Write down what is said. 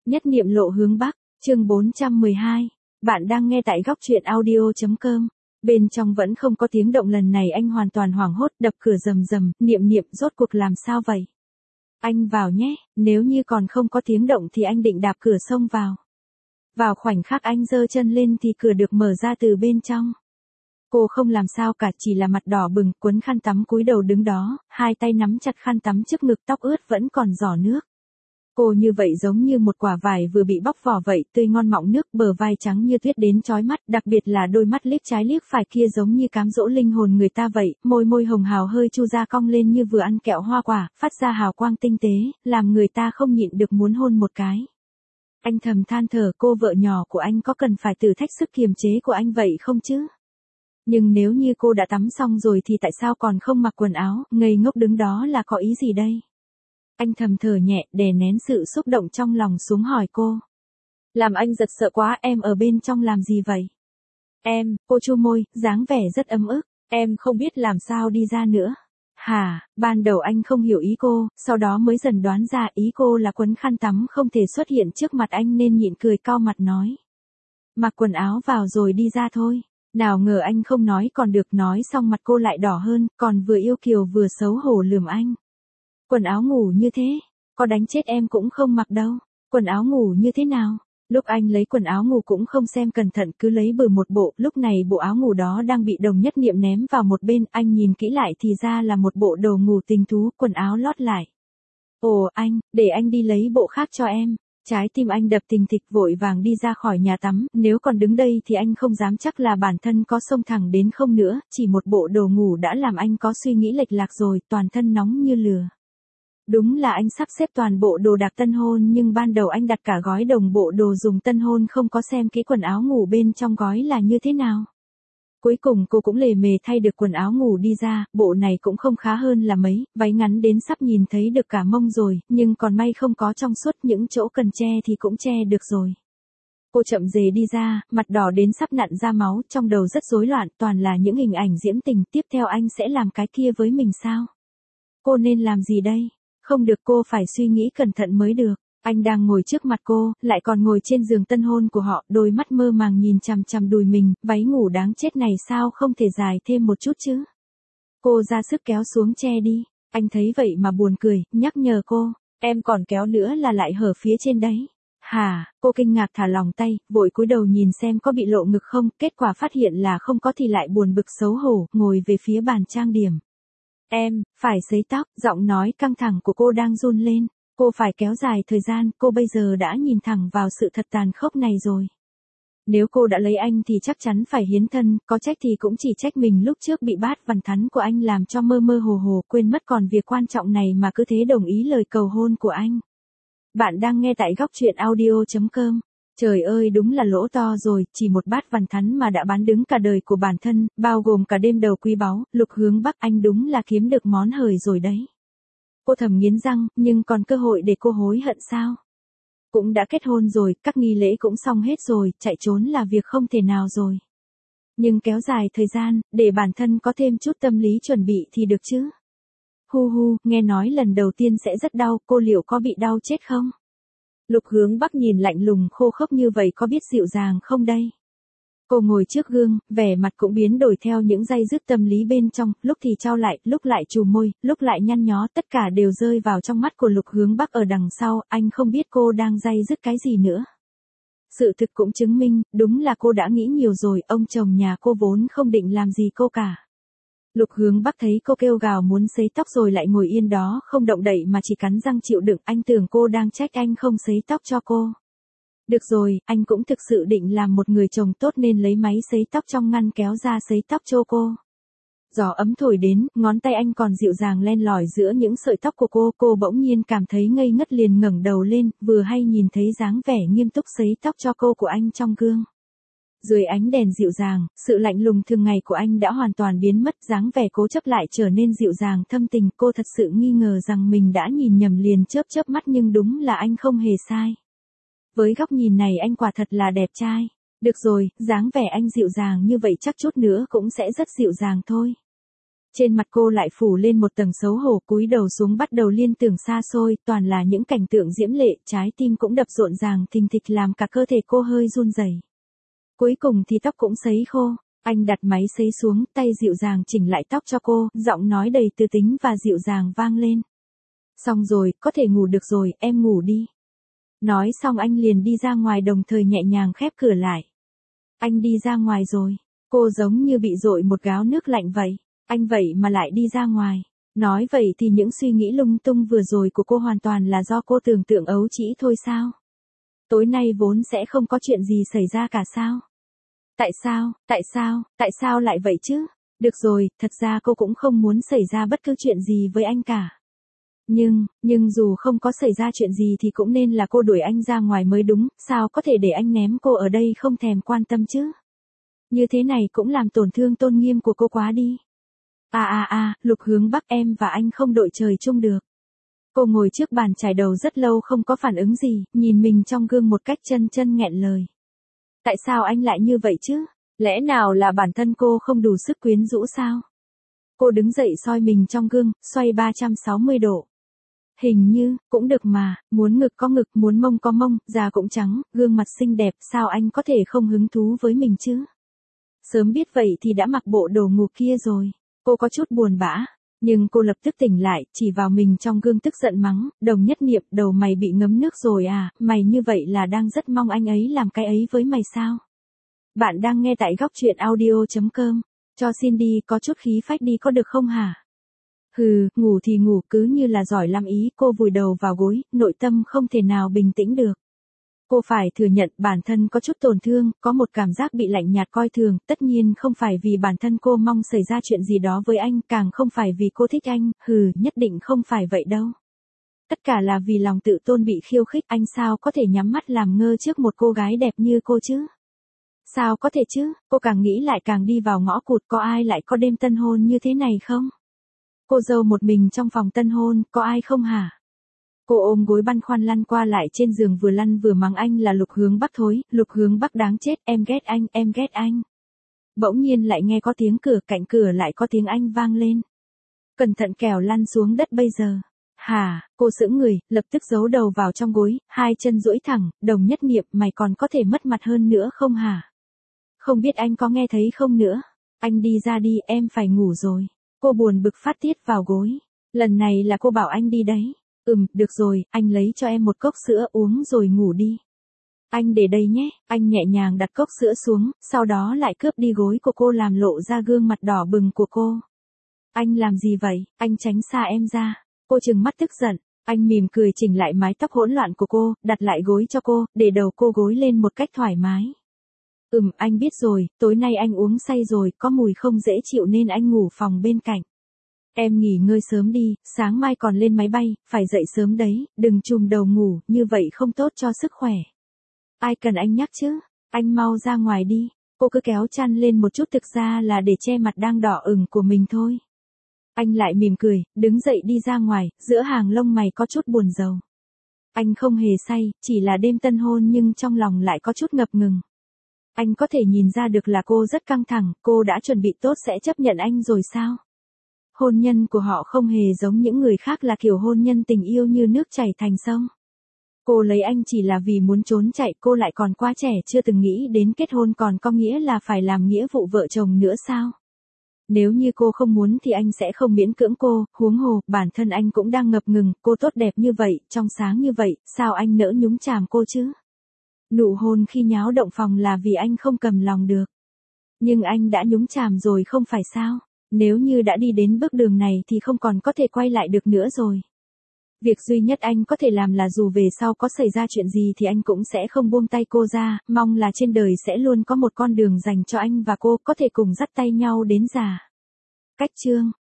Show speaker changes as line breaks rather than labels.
Nhất niệm lộ hướng Bắc, chương 412. Bạn đang nghe tại góc truyện audio.com. Bên trong vẫn không có tiếng động, lần này anh hoàn toàn hoảng hốt, đập cửa rầm rầm, niệm niệm rốt cuộc làm sao vậy? Anh vào nhé, nếu như còn không có tiếng động thì anh định đạp cửa xông vào. Vào khoảnh khắc anh giơ chân lên thì cửa được mở ra từ bên trong. Cô không làm sao cả, chỉ là mặt đỏ bừng, quấn khăn tắm cúi đầu đứng đó, hai tay nắm chặt khăn tắm trước ngực, tóc ướt vẫn còn rỏ nước. Cô như vậy giống như một quả vải vừa bị bóc vỏ vậy, tươi ngon mọng nước, bờ vai trắng như tuyết đến chói mắt, đặc biệt là đôi mắt liếc trái liếc phải kia giống như cám dỗ linh hồn người ta vậy, môi hồng hào hơi chu ra cong lên như vừa ăn kẹo hoa quả, phát ra hào quang tinh tế, làm người ta không nhịn được muốn hôn một cái. Anh thầm than thở, cô vợ nhỏ của anh có cần phải thử thách sức kiềm chế của anh vậy không chứ? Nhưng nếu như cô đã tắm xong rồi thì tại sao còn không mặc quần áo, ngây ngốc đứng đó là có ý gì đây? Anh thầm thở nhẹ, đè nén sự xúc động trong lòng xuống hỏi cô. Làm anh giật sợ quá, em ở bên trong làm gì vậy? Cô chu môi, dáng vẻ rất ấm ức, em không biết làm sao đi ra nữa. Hả, ban đầu anh không hiểu ý cô, sau đó mới dần đoán ra ý cô là quấn khăn tắm không thể xuất hiện trước mặt anh nên nhịn cười cau mặt nói. Mặc quần áo vào rồi đi ra thôi. Nào ngờ anh không nói còn được, nói xong mặt cô lại đỏ hơn, còn vừa yêu kiều vừa xấu hổ lườm anh. Quần áo ngủ như thế, có đánh chết em cũng không mặc đâu. Quần áo ngủ như thế nào? Lúc anh lấy quần áo ngủ cũng không xem cẩn thận, cứ lấy bừa một bộ, lúc này bộ áo ngủ đó đang bị Đồng Nhất Niệm ném vào một bên, anh nhìn kỹ lại thì ra là một bộ đồ ngủ tình thú, quần áo lót lại. Ồ anh, để anh đi lấy bộ khác cho em. Trái tim anh đập thình thịch, vội vàng đi ra khỏi nhà tắm, nếu còn đứng đây thì anh không dám chắc là bản thân có xông thẳng đến không nữa, chỉ một bộ đồ ngủ đã làm anh có suy nghĩ lệch lạc rồi, toàn thân nóng như lửa. Đúng là anh sắp xếp toàn bộ đồ đạc tân hôn, nhưng ban đầu anh đặt cả gói đồng bộ đồ dùng tân hôn, không có xem kỹ quần áo ngủ bên trong gói là như thế nào. Cuối cùng cô cũng lề mề thay được quần áo ngủ đi ra, bộ này cũng không khá hơn là mấy, váy ngắn đến sắp nhìn thấy được cả mông rồi, nhưng còn may không có trong suốt, những chỗ cần che thì cũng che được rồi. Cô chậm rề đi ra, mặt đỏ đến sắp nặn ra máu, trong đầu rất rối loạn, toàn là những hình ảnh diễm tình, tiếp theo anh sẽ làm cái kia với mình sao? Cô nên làm gì đây? Không được, cô phải suy nghĩ cẩn thận mới được. Anh đang ngồi trước mặt cô, lại còn ngồi trên giường tân hôn của họ, đôi mắt mơ màng nhìn chằm chằm đùi mình, váy ngủ đáng chết này sao không thể dài thêm một chút chứ? Cô ra sức kéo xuống che đi. Anh thấy vậy mà buồn cười, nhắc nhở cô, em còn kéo nữa là lại hở phía trên đấy. Hả, cô kinh ngạc thả lỏng tay, vội cúi đầu nhìn xem có bị lộ ngực không, kết quả phát hiện là không có thì lại buồn bực xấu hổ, ngồi về phía bàn trang điểm. Em, phải sấy tóc, giọng nói căng thẳng của cô đang run lên. Cô phải kéo dài thời gian, cô bây giờ đã nhìn thẳng vào sự thật tàn khốc này rồi. Nếu cô đã lấy anh thì chắc chắn phải hiến thân, có trách thì cũng chỉ trách mình lúc trước bị bát vằn thắn của anh làm cho mơ mơ hồ hồ, quên mất còn việc quan trọng này mà cứ thế đồng ý lời cầu hôn của anh. Bạn đang nghe tại góc truyện audio.com. Trời ơi, đúng là lỗ to rồi, chỉ một bát vằn thắn mà đã bán đứng cả đời của bản thân, bao gồm cả đêm đầu quý báu, Lục Hướng Bắc, anh đúng là kiếm được món hời rồi đấy. Cô thầm nghiến răng, nhưng còn cơ hội để cô hối hận sao? Cũng đã kết hôn rồi, các nghi lễ cũng xong hết rồi, chạy trốn là việc không thể nào rồi. Nhưng kéo dài thời gian, để bản thân có thêm chút tâm lý chuẩn bị thì được chứ. Nghe nói lần đầu tiên sẽ rất đau, cô liệu có bị đau chết không? Lục Hướng Bắc nhìn lạnh lùng khô khốc như vậy có biết dịu dàng không đây? Cô ngồi trước gương, vẻ mặt cũng biến đổi theo những day dứt tâm lý bên trong, lúc thì trao lại, lúc lại trùm môi, lúc lại nhăn nhó, tất cả đều rơi vào trong mắt của Lục Hướng Bắc ở đằng sau, anh không biết cô đang day dứt cái gì nữa. Sự thực cũng chứng minh, đúng là cô đã nghĩ nhiều rồi, ông chồng nhà cô vốn không định làm gì cô cả. Lục Hướng Bắc thấy cô kêu gào muốn sấy tóc rồi lại ngồi yên đó không động đậy mà chỉ cắn răng chịu đựng, anh tưởng cô đang trách anh không sấy tóc cho cô. Được rồi, anh cũng thực sự định làm một người chồng tốt nên lấy máy sấy tóc trong ngăn kéo ra sấy tóc cho cô. Gió ấm thổi đến, ngón tay anh còn dịu dàng len lỏi giữa những sợi tóc của cô bỗng nhiên cảm thấy ngây ngất liền ngẩng đầu lên, vừa hay nhìn thấy dáng vẻ nghiêm túc sấy tóc cho cô của anh trong gương. Dưới ánh đèn dịu dàng, sự lạnh lùng thường ngày của anh đã hoàn toàn biến mất, dáng vẻ cố chấp lại trở nên dịu dàng thâm tình, cô thật sự nghi ngờ rằng mình đã nhìn nhầm liền chớp mắt nhưng đúng là anh không hề sai. Với góc nhìn này anh quả thật là đẹp trai. Được rồi, dáng vẻ anh dịu dàng như vậy chắc chút nữa cũng sẽ rất dịu dàng thôi. Trên mặt cô lại phủ lên một tầng xấu hổ, cúi đầu xuống bắt đầu liên tưởng xa xôi, toàn là những cảnh tượng diễm lệ, trái tim cũng đập rộn ràng thình thịch làm cả cơ thể cô hơi run rẩy. Cuối cùng thì tóc cũng sấy khô, anh đặt máy sấy xuống, tay dịu dàng chỉnh lại tóc cho cô, giọng nói đầy tư tính và dịu dàng vang lên. Xong rồi, có thể ngủ được rồi, em ngủ đi. Nói xong anh liền đi ra ngoài đồng thời nhẹ nhàng khép cửa lại. Anh đi ra ngoài rồi, cô giống như bị dội một gáo nước lạnh vậy. Anh vậy mà lại đi ra ngoài. Nói vậy thì những suy nghĩ lung tung vừa rồi của cô hoàn toàn là do cô tưởng tượng ấu trĩ thôi sao? Tối nay vốn sẽ không có chuyện gì xảy ra cả sao? Tại sao lại vậy chứ? Được rồi, thật ra cô cũng không muốn xảy ra bất cứ chuyện gì với anh cả. Nhưng dù không có xảy ra chuyện gì thì cũng nên là cô đuổi anh ra ngoài mới đúng, sao có thể để anh ném cô ở đây không thèm quan tâm chứ? Như thế này cũng làm tổn thương tôn nghiêm của cô quá đi. Lục Hướng Bắc, em và anh không đội trời chung được. Cô ngồi trước bàn chải đầu rất lâu không có phản ứng gì, nhìn mình trong gương một cách chân nghẹn lời. Tại sao anh lại như vậy chứ? Lẽ nào là bản thân cô không đủ sức quyến rũ sao? Cô đứng dậy soi mình trong gương, xoay 360 độ. Hình như, cũng được mà, muốn ngực có ngực, muốn mông có mông, da cũng trắng, gương mặt xinh đẹp, sao anh có thể không hứng thú với mình chứ? Sớm biết vậy thì đã mặc bộ đồ ngủ kia rồi. Cô có chút buồn bã, nhưng cô lập tức tỉnh lại, chỉ vào mình trong gương tức giận mắng, Đồng Nhất Niệm, đầu mày bị ngấm nước rồi à, mày như vậy là đang rất mong anh ấy làm cái ấy với mày sao? Bạn đang nghe tại góc truyện audio.com, cho xin đi, có chút khí phách đi có được không hả? Hừ, ngủ thì ngủ, cứ như là giỏi lắm ý, cô vùi đầu vào gối, nội tâm không thể nào bình tĩnh được. Cô phải thừa nhận bản thân có chút tổn thương, có một cảm giác bị lạnh nhạt coi thường, tất nhiên không phải vì bản thân cô mong xảy ra chuyện gì đó với anh, càng không phải vì cô thích anh, nhất định không phải vậy đâu. Tất cả là vì lòng tự tôn bị khiêu khích, anh sao có thể nhắm mắt làm ngơ trước một cô gái đẹp như cô chứ? Sao có thể chứ, cô càng nghĩ lại càng đi vào ngõ cụt, có ai lại có đêm tân hôn như thế này không? Cô dâu một mình trong phòng tân hôn, có ai không hả? Cô ôm gối băn khoăn lăn qua lại trên giường vừa lăn vừa mắng anh là Lục Hướng Bắc thối, Lục Hướng Bắc đáng chết, em ghét anh. Bỗng nhiên lại nghe có tiếng cửa, cạnh cửa lại có tiếng anh vang lên. Cẩn thận kẻo lăn xuống đất bây giờ. Hả, cô sững người, lập tức giấu đầu vào trong gối, hai chân duỗi thẳng, Đồng Nhất Niệm, mày còn có thể mất mặt hơn nữa không hả? Không biết anh có nghe thấy không nữa? Anh đi ra đi, em phải ngủ rồi. Cô buồn bực phát tiết vào gối. Lần này là cô bảo anh đi đấy. Được rồi, anh lấy cho em một cốc sữa uống rồi ngủ đi. Anh để đây nhé, anh nhẹ nhàng đặt cốc sữa xuống, sau đó lại cướp đi gối của cô làm lộ ra gương mặt đỏ bừng của cô. Anh làm gì vậy, anh tránh xa em ra. Cô trừng mắt tức giận, anh mỉm cười chỉnh lại mái tóc hỗn loạn của cô, đặt lại gối cho cô, để đầu cô gối lên một cách thoải mái. Anh biết rồi, tối nay anh uống say rồi, có mùi không dễ chịu nên anh ngủ phòng bên cạnh. Em nghỉ ngơi sớm đi, sáng mai còn lên máy bay, phải dậy sớm đấy, đừng trùm đầu ngủ, như vậy không tốt cho sức khỏe. Ai cần anh nhắc chứ, anh mau ra ngoài đi. Cô cứ kéo chăn lên một chút, thực ra là để che mặt đang đỏ ửng của mình thôi. Anh lại mỉm cười, đứng dậy đi ra ngoài, giữa hàng lông mày có chút buồn rầu. Anh không hề say, chỉ là đêm tân hôn nhưng trong lòng lại có chút ngập ngừng. Anh có thể nhìn ra được là cô rất căng thẳng, cô đã chuẩn bị tốt sẽ chấp nhận anh rồi sao? Hôn nhân của họ không hề giống những người khác, là kiểu hôn nhân tình yêu như nước chảy thành sông. Cô lấy anh chỉ là vì muốn trốn chạy, cô lại còn quá trẻ chưa từng nghĩ đến kết hôn, còn có nghĩa là phải làm nghĩa vụ vợ chồng nữa sao? Nếu như cô không muốn thì anh sẽ không miễn cưỡng cô, huống hồ, bản thân anh cũng đang ngập ngừng, cô tốt đẹp như vậy, trong sáng như vậy, sao anh nỡ nhúng chàm cô chứ? Nụ hôn khi nháo động phòng là vì anh không cầm lòng được. Nhưng anh đã nhúng chàm rồi không phải sao? Nếu như đã đi đến bước đường này thì không còn có thể quay lại được nữa rồi. Việc duy nhất anh có thể làm là dù về sau có xảy ra chuyện gì thì anh cũng sẽ không buông tay cô ra, mong là trên đời sẽ luôn có một con đường dành cho anh và cô, có thể cùng dắt tay nhau đến già. Cách chương